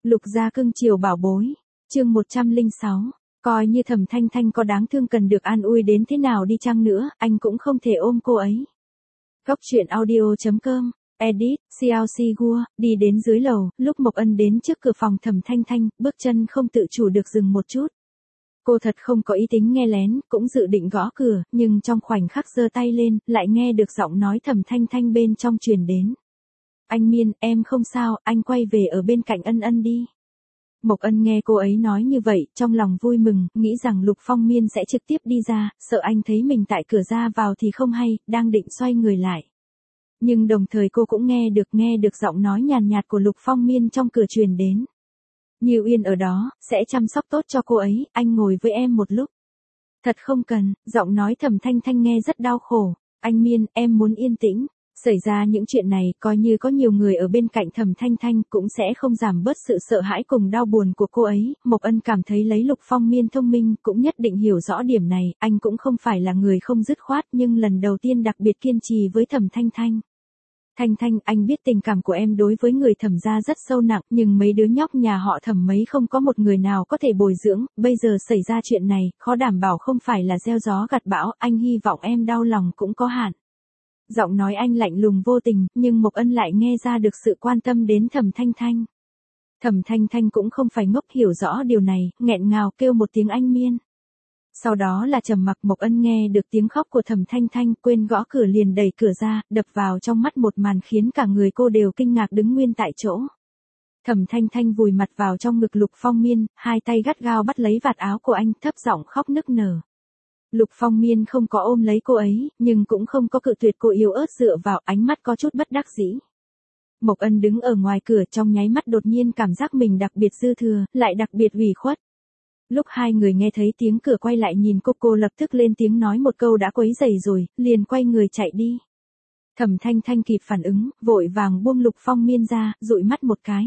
Lục gia cưng chiều bảo bối. Chương 106. Coi như Thẩm Thanh Thanh có đáng thương cần được an ủi đến thế nào đi chăng nữa, anh cũng không thể ôm cô ấy. Góc truyện audio.com. Edit, CLC Gua, đi đến dưới lầu, lúc Mộc Ân đến trước cửa phòng Thẩm Thanh Thanh, bước chân không tự chủ được dừng một chút. Cô thật không có ý tính nghe lén, cũng dự định gõ cửa, nhưng trong khoảnh khắc giơ tay lên, lại nghe được giọng nói Thẩm Thanh Thanh bên trong truyền đến. Anh Miên, em không sao, anh quay về ở bên cạnh Ân Ân đi. Mộc Ân nghe cô ấy nói như vậy, trong lòng vui mừng, nghĩ rằng Lục Phong Miên sẽ trực tiếp đi ra, sợ anh thấy mình tại cửa ra vào thì không hay, đang định xoay người lại. Nhưng đồng thời cô cũng nghe được giọng nói nhàn nhạt của Lục Phong Miên trong cửa truyền đến. Như Uyên ở đó, sẽ chăm sóc tốt cho cô ấy, anh ngồi với em một lúc. Thật không cần, giọng nói Thẩm Thanh Thanh nghe rất đau khổ. Anh Miên, em muốn yên tĩnh. Xảy ra những chuyện này, coi như có nhiều người ở bên cạnh Thẩm Thanh Thanh cũng sẽ không giảm bớt sự sợ hãi cùng đau buồn của cô ấy. Mộc Ân cảm thấy lấy Lục Phong Miên thông minh, cũng nhất định hiểu rõ điểm này, anh cũng không phải là người không dứt khoát nhưng lần đầu tiên đặc biệt kiên trì với Thẩm Thanh Thanh. Thanh Thanh, anh biết tình cảm của em đối với người Thẩm gia rất sâu nặng, nhưng mấy đứa nhóc nhà họ Thẩm mấy không có một người nào có thể bồi dưỡng, bây giờ xảy ra chuyện này, khó đảm bảo không phải là gieo gió gặt bão, anh hy vọng em đau lòng cũng có hạn. Giọng nói anh lạnh lùng vô tình, nhưng Mộc Ân lại nghe ra được sự quan tâm đến Thẩm Thanh Thanh. Thẩm Thanh Thanh cũng không phải ngốc, hiểu rõ điều này, nghẹn ngào kêu một tiếng anh Miên. Sau đó là trầm mặc. Mộc Ân nghe được tiếng khóc của Thẩm Thanh Thanh, quên gõ cửa liền đẩy cửa ra, đập vào trong mắt một màn khiến cả người cô đều kinh ngạc đứng nguyên tại chỗ. Thẩm Thanh Thanh vùi mặt vào trong ngực Lục Phong Miên, hai tay gắt gao bắt lấy vạt áo của anh, thấp giọng khóc nức nở. Lục Phong Miên không có ôm lấy cô ấy, nhưng cũng không có cự tuyệt, cô yếu ớt dựa vào, ánh mắt có chút bất đắc dĩ. Mộc Ân đứng ở ngoài cửa, trong nháy mắt đột nhiên cảm giác mình đặc biệt dư thừa, lại đặc biệt ủy khuất. Lúc hai người nghe thấy tiếng cửa quay lại nhìn cô lập tức lên tiếng nói một câu đã quấy rầy rồi, liền quay người chạy đi. Thẩm Thanh Thanh kịp phản ứng, vội vàng buông Lục Phong Miên ra, dụi mắt một cái.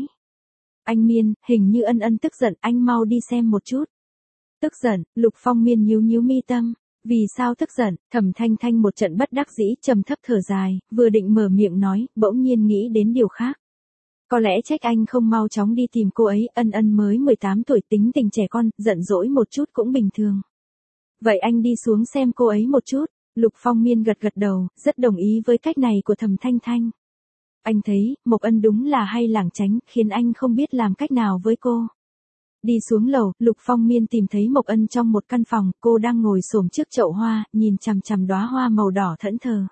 Anh Miên, hình như Ân Ân tức giận, anh mau đi xem một chút. Tức giận, Lục Phong Miên nhíu mi tâm. Vì sao tức giận? Thẩm Thanh Thanh một trận bất đắc dĩ, trầm thấp thở dài, vừa định mở miệng nói, bỗng nhiên nghĩ đến điều khác. Có lẽ trách anh không mau chóng đi tìm cô ấy, Ân Ân mới 18 tuổi, tính tình trẻ con, giận dỗi một chút cũng bình thường. Vậy anh đi xuống xem cô ấy một chút. Lục Phong Miên gật đầu, rất đồng ý với cách này của Thẩm Thanh Thanh. Anh thấy, Mộc Ân đúng là hay lảng tránh, khiến anh không biết làm cách nào với cô. Đi xuống lầu, Lục Phong Miên tìm thấy Mộc Ân trong một căn phòng, cô đang ngồi xổm trước chậu hoa, nhìn chằm chằm đóa hoa màu đỏ thẫn thờ.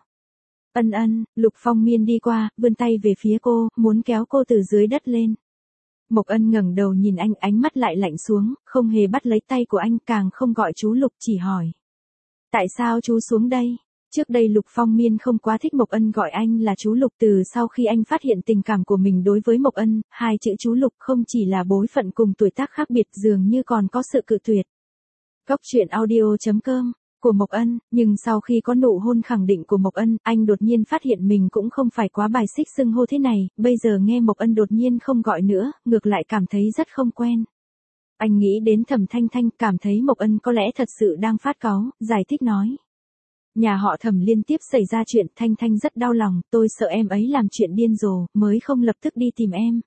Ân Ân, Lục Phong Miên đi qua, vươn tay về phía cô, muốn kéo cô từ dưới đất lên. Mộc Ân ngẩng đầu nhìn anh, ánh mắt lại lạnh xuống, không hề bắt lấy tay của anh, càng không gọi chú Lục, chỉ hỏi. Tại sao chú xuống đây? Trước đây Lục Phong Miên không quá thích Mộc Ân gọi anh là chú Lục, từ sau khi anh phát hiện tình cảm của mình đối với Mộc Ân, hai chữ chú Lục không chỉ là bối phận cùng tuổi tác khác biệt, dường như còn có sự cự tuyệt. Góc truyện audio.com. Của Mộc Ân, nhưng sau khi có nụ hôn khẳng định của Mộc Ân, anh đột nhiên phát hiện mình cũng không phải quá bài xích xưng hô thế này, bây giờ nghe Mộc Ân đột nhiên không gọi nữa, ngược lại cảm thấy rất không quen. Anh nghĩ đến Thẩm Thanh Thanh, cảm thấy Mộc Ân có lẽ thật sự đang phát cáu, giải thích nói. Nhà họ Thẩm liên tiếp xảy ra chuyện, Thanh Thanh rất đau lòng, tôi sợ em ấy làm chuyện điên rồ, mới không lập tức đi tìm em.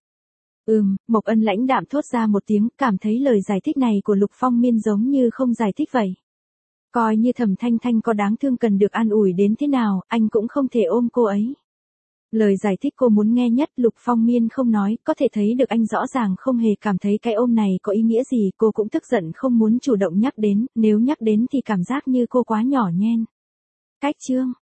Mộc Ân lãnh đạm thốt ra một tiếng, cảm thấy lời giải thích này của Lục Phong Miên giống như không giải thích vậy. Coi như Thẩm Thanh Thanh có đáng thương cần được an ủi đến thế nào, anh cũng không thể ôm cô ấy. Lời giải thích cô muốn nghe nhất, Lục Phong Miên không nói, có thể thấy được anh rõ ràng không hề cảm thấy cái ôm này có ý nghĩa gì, cô cũng tức giận không muốn chủ động nhắc đến, nếu nhắc đến thì cảm giác như cô quá nhỏ nhen. Cách chương.